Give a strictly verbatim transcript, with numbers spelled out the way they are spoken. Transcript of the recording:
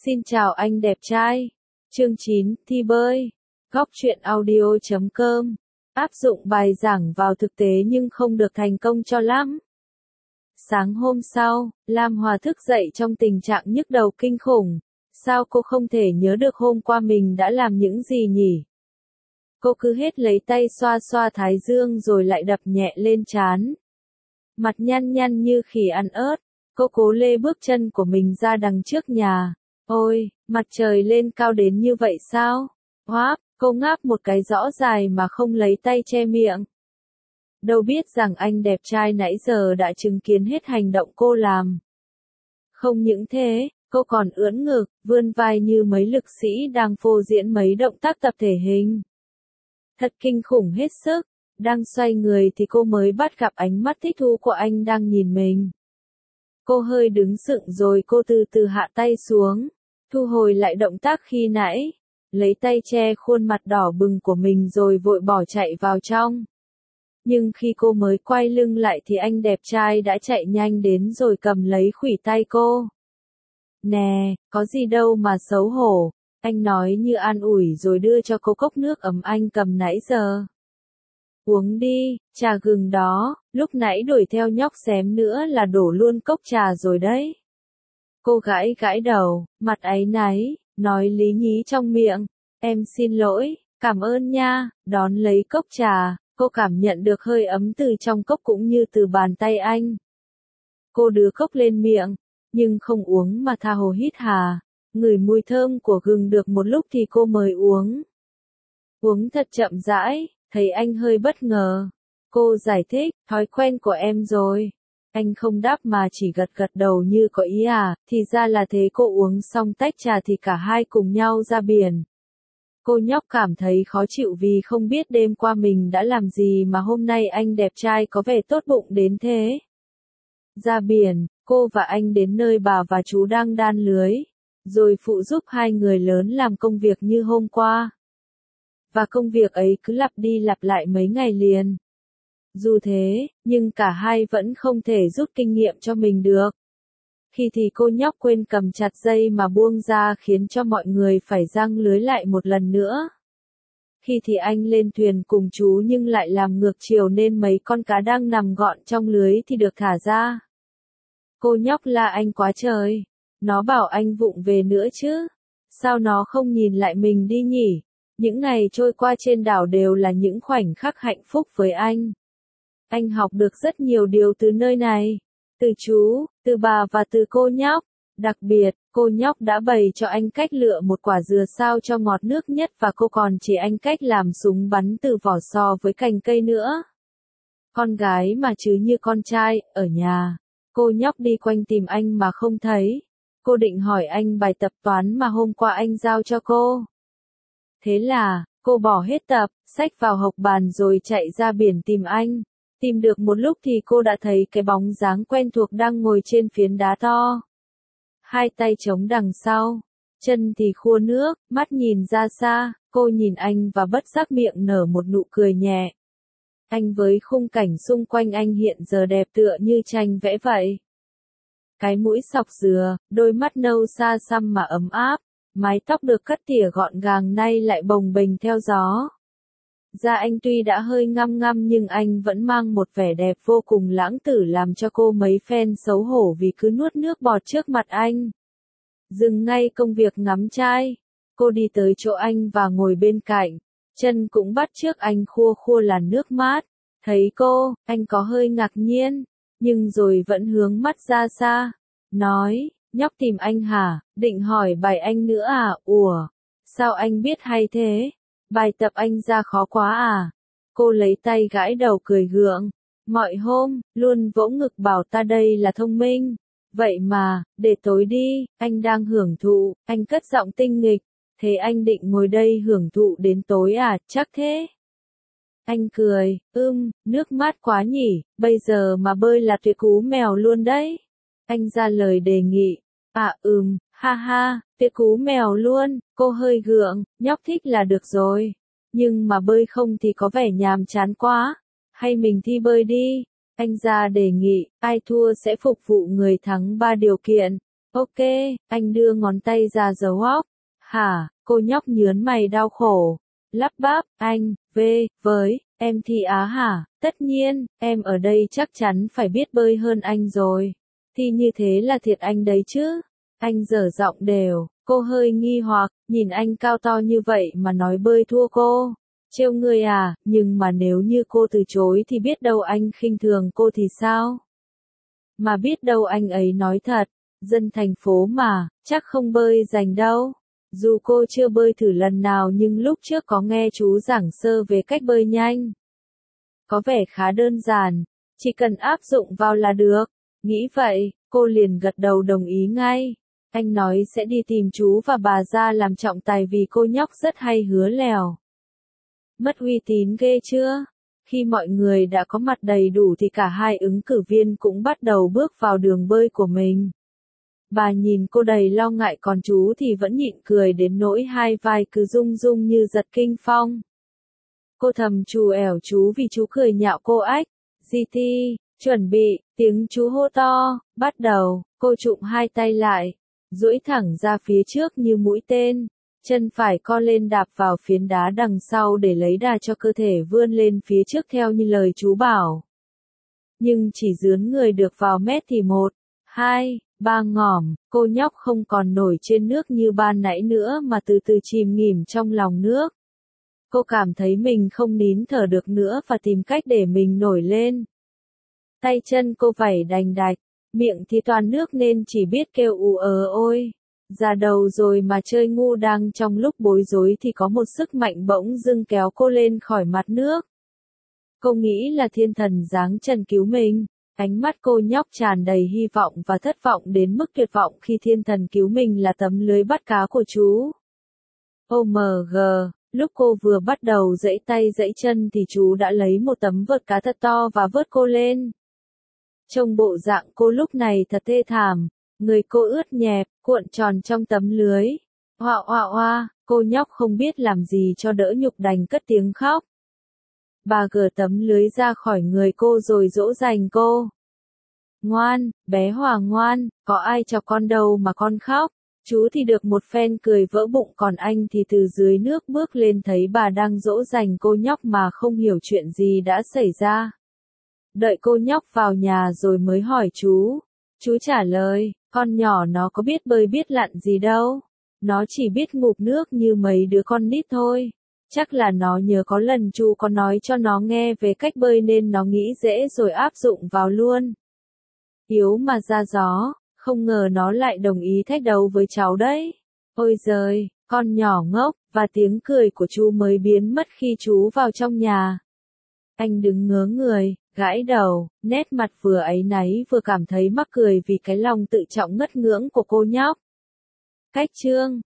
Xin chào anh đẹp trai. Chương chín, thi bơi. Góc truyện audio chấm com. Áp dụng bài giảng vào thực tế nhưng không được thành công cho lắm. Sáng hôm sau, Lam Hòa thức dậy trong tình trạng nhức đầu kinh khủng. Sao cô không thể nhớ được hôm qua mình đã làm những gì nhỉ? Cô cứ hết lấy tay xoa xoa thái dương rồi lại đập nhẹ lên trán. Mặt nhăn nhăn như khỉ ăn ớt, cô cố lê bước chân của mình ra đằng trước nhà. Ôi, mặt trời lên cao đến như vậy sao? Hoáp, cô ngáp một cái rõ dài mà không lấy tay che miệng. Đâu biết rằng anh đẹp trai nãy giờ đã chứng kiến hết hành động cô làm. Không những thế, cô còn ưỡn ngực, vươn vai như mấy lực sĩ đang phô diễn mấy động tác tập thể hình. Thật kinh khủng hết sức, đang xoay người thì cô mới bắt gặp ánh mắt thích thú của anh đang nhìn mình. Cô hơi đứng sững rồi cô từ từ hạ tay xuống, thu hồi lại động tác khi nãy, lấy tay che khuôn mặt đỏ bừng của mình rồi vội bỏ chạy vào trong. Nhưng khi cô mới quay lưng lại thì anh đẹp trai đã chạy nhanh đến rồi cầm lấy khuỷu tay cô. Nè, có gì đâu mà xấu hổ, anh nói như an ủi rồi đưa cho cô cốc nước ấm anh cầm nãy giờ. Uống đi, trà gừng đó, lúc nãy đuổi theo nhóc xém nữa là đổ luôn cốc trà rồi đấy. Cô gãi gãi đầu, mặt áy náy, nói lý nhí trong miệng, em xin lỗi, cảm ơn nha, đón lấy cốc trà, cô cảm nhận được hơi ấm từ trong cốc cũng như từ bàn tay anh. Cô đưa cốc lên miệng, nhưng không uống mà tha hồ hít hà, ngửi mùi thơm của gừng được một lúc thì cô mới uống. Uống thật chậm rãi. Thấy anh hơi bất ngờ. Cô giải thích, thói quen của em rồi. Anh không đáp mà chỉ gật gật đầu như có ý à, thì ra là thế. Cô uống xong tách trà thì cả hai cùng nhau ra biển. Cô nhóc cảm thấy khó chịu vì không biết đêm qua mình đã làm gì mà hôm nay anh đẹp trai có vẻ tốt bụng đến thế. Ra biển, cô và anh đến nơi bà và chú đang đan lưới, rồi phụ giúp hai người lớn làm công việc như hôm qua. Và công việc ấy cứ lặp đi lặp lại mấy ngày liền. Dù thế, nhưng cả hai vẫn không thể rút kinh nghiệm cho mình được. Khi thì cô nhóc quên cầm chặt dây mà buông ra khiến cho mọi người phải giăng lưới lại một lần nữa. Khi thì anh lên thuyền cùng chú nhưng lại làm ngược chiều nên mấy con cá đang nằm gọn trong lưới thì được thả ra. Cô nhóc la anh quá trời. Nó bảo anh vụng về nữa chứ. Sao nó không nhìn lại mình đi nhỉ? Những ngày trôi qua trên đảo đều là những khoảnh khắc hạnh phúc với anh. Anh học được rất nhiều điều từ nơi này. Từ chú, từ bà và từ cô nhóc. Đặc biệt, cô nhóc đã bày cho anh cách lựa một quả dừa sao cho ngọt nước nhất và cô còn chỉ anh cách làm súng bắn từ vỏ sò với cành cây nữa. Con gái mà chứ như con trai, ở nhà. Cô nhóc đi quanh tìm anh mà không thấy. Cô định hỏi anh bài tập toán mà hôm qua anh giao cho cô. Thế là, cô bỏ hết tập, xách vào hộc bàn rồi chạy ra biển tìm anh. Tìm được một lúc thì cô đã thấy cái bóng dáng quen thuộc đang ngồi trên phiến đá to. Hai tay chống đằng sau, chân thì khua nước, mắt nhìn ra xa, cô nhìn anh và bất giác miệng nở một nụ cười nhẹ. Anh với khung cảnh xung quanh anh hiện giờ đẹp tựa như tranh vẽ vậy. Cái mũi xọc dừa, đôi mắt nâu xa xăm mà ấm áp. Mái tóc được cắt tỉa gọn gàng nay lại bồng bềnh theo gió. Da anh tuy đã hơi ngăm ngăm nhưng anh vẫn mang một vẻ đẹp vô cùng lãng tử làm cho cô mấy phen xấu hổ vì cứ nuốt nước bọt trước mặt anh. Dừng ngay công việc ngắm trai. Cô đi tới chỗ anh và ngồi bên cạnh. Chân cũng bắt chước anh khua khua làn nước mát. Thấy cô, anh có hơi ngạc nhiên. Nhưng rồi vẫn hướng mắt ra xa. Nói. Nhóc tìm anh hả? Định hỏi bài anh nữa à? Ủa? Sao anh biết hay thế? Bài tập anh ra khó quá à? Cô lấy tay gãi đầu cười gượng. Mọi hôm, luôn vỗ ngực bảo ta đây là thông minh. Vậy mà, để tối đi, anh đang hưởng thụ, anh cất giọng tinh nghịch. Thế anh định ngồi đây hưởng thụ đến tối à? Chắc thế. Anh cười, ưm, nước mát quá nhỉ, bây giờ mà bơi là tuyệt cú mèo luôn đấy. Anh ra lời đề nghị. À ừm, ha ha, tuyệt cú mèo luôn, cô hơi gượng, nhóc thích là được rồi. Nhưng mà bơi không thì có vẻ nhàm chán quá. Hay mình thi bơi đi. Anh ra đề nghị, ai thua sẽ phục vụ người thắng ba điều kiện. Ok, anh đưa ngón tay ra dấu óc. Hả, cô nhóc nhớn mày đau khổ. Lắp bắp, anh, về, với, em thì á hả, tất nhiên, em ở đây chắc chắn phải biết bơi hơn anh rồi. Thì như thế là thiệt anh đấy chứ. Anh dở giọng đều, cô hơi nghi hoặc, nhìn anh cao to như vậy mà nói bơi thua cô. Trêu người à, nhưng mà nếu như cô từ chối thì biết đâu anh khinh thường cô thì sao? Mà biết đâu anh ấy nói thật, dân thành phố mà, chắc không bơi rành đâu. Dù cô chưa bơi thử lần nào nhưng lúc trước có nghe chú giảng sơ về cách bơi nhanh. Có vẻ khá đơn giản, chỉ cần áp dụng vào là được. Nghĩ vậy, cô liền gật đầu đồng ý ngay. Anh nói sẽ đi tìm chú và bà ra làm trọng tài vì cô nhóc rất hay hứa lèo. Mất uy tín ghê chưa? Khi mọi người đã có mặt đầy đủ thì cả hai ứng cử viên cũng bắt đầu bước vào đường bơi của mình. Bà nhìn cô đầy lo ngại còn chú thì vẫn nhịn cười đến nỗi hai vai cứ rung rung như giật kinh phong. Cô thầm trù ẻo chú vì chú cười nhạo cô ách. giê tê, chuẩn bị, tiếng chú hô to, bắt đầu, cô trụm hai tay lại, duỗi thẳng ra phía trước như mũi tên, chân phải co lên đạp vào phiến đá đằng sau để lấy đà cho cơ thể vươn lên phía trước theo như lời chú bảo. Nhưng chỉ dướn người được vào mét thì một, hai, ba ngỏm, cô nhóc không còn nổi trên nước như ban nãy nữa mà từ từ chìm nghỉm trong lòng nước. Cô cảm thấy mình không nín thở được nữa và tìm cách để mình nổi lên. Tay chân cô vẩy đành đạch, miệng thì toàn nước nên chỉ biết kêu ù ờ ôi. Già đầu rồi mà chơi ngu đang trong lúc bối rối thì có một sức mạnh bỗng dưng kéo cô lên khỏi mặt nước. Cô nghĩ là thiên thần giáng trần cứu mình. Ánh mắt cô nhóc tràn đầy hy vọng và thất vọng đến mức tuyệt vọng khi thiên thần cứu mình là tấm lưới bắt cá của chú. ô em giê, lúc cô vừa bắt đầu giãy tay giãy chân thì chú đã lấy một tấm vợt cá thật to và vớt cô lên. Trông bộ dạng cô lúc này thật thê thảm, người cô ướt nhẹp, cuộn tròn trong tấm lưới. Oa oa oa, cô nhóc không biết làm gì cho đỡ nhục đành cất tiếng khóc. Bà gỡ tấm lưới ra khỏi người cô rồi dỗ dành cô. Ngoan, bé Hòa ngoan, có ai cho con đâu mà con khóc. Chú thì được một phen cười vỡ bụng còn anh thì từ dưới nước bước lên thấy bà đang dỗ dành cô nhóc mà không hiểu chuyện gì đã xảy ra. Đợi cô nhóc vào nhà rồi mới hỏi chú. Chú trả lời, con nhỏ nó có biết bơi biết lặn gì đâu. Nó chỉ biết ngụp nước như mấy đứa con nít thôi. Chắc là nó nhớ có lần chú có nói cho nó nghe về cách bơi nên nó nghĩ dễ rồi áp dụng vào luôn. Yếu mà ra gió, không ngờ nó lại đồng ý thách đấu với cháu đấy. Ôi giời, con nhỏ ngốc, và tiếng cười của chú mới biến mất khi chú vào trong nhà. Anh đứng ngớ người, gãi đầu, nét mặt vừa áy náy vừa cảm thấy mắc cười vì cái lòng tự trọng ngất ngưỡng của cô nhóc. Cách chương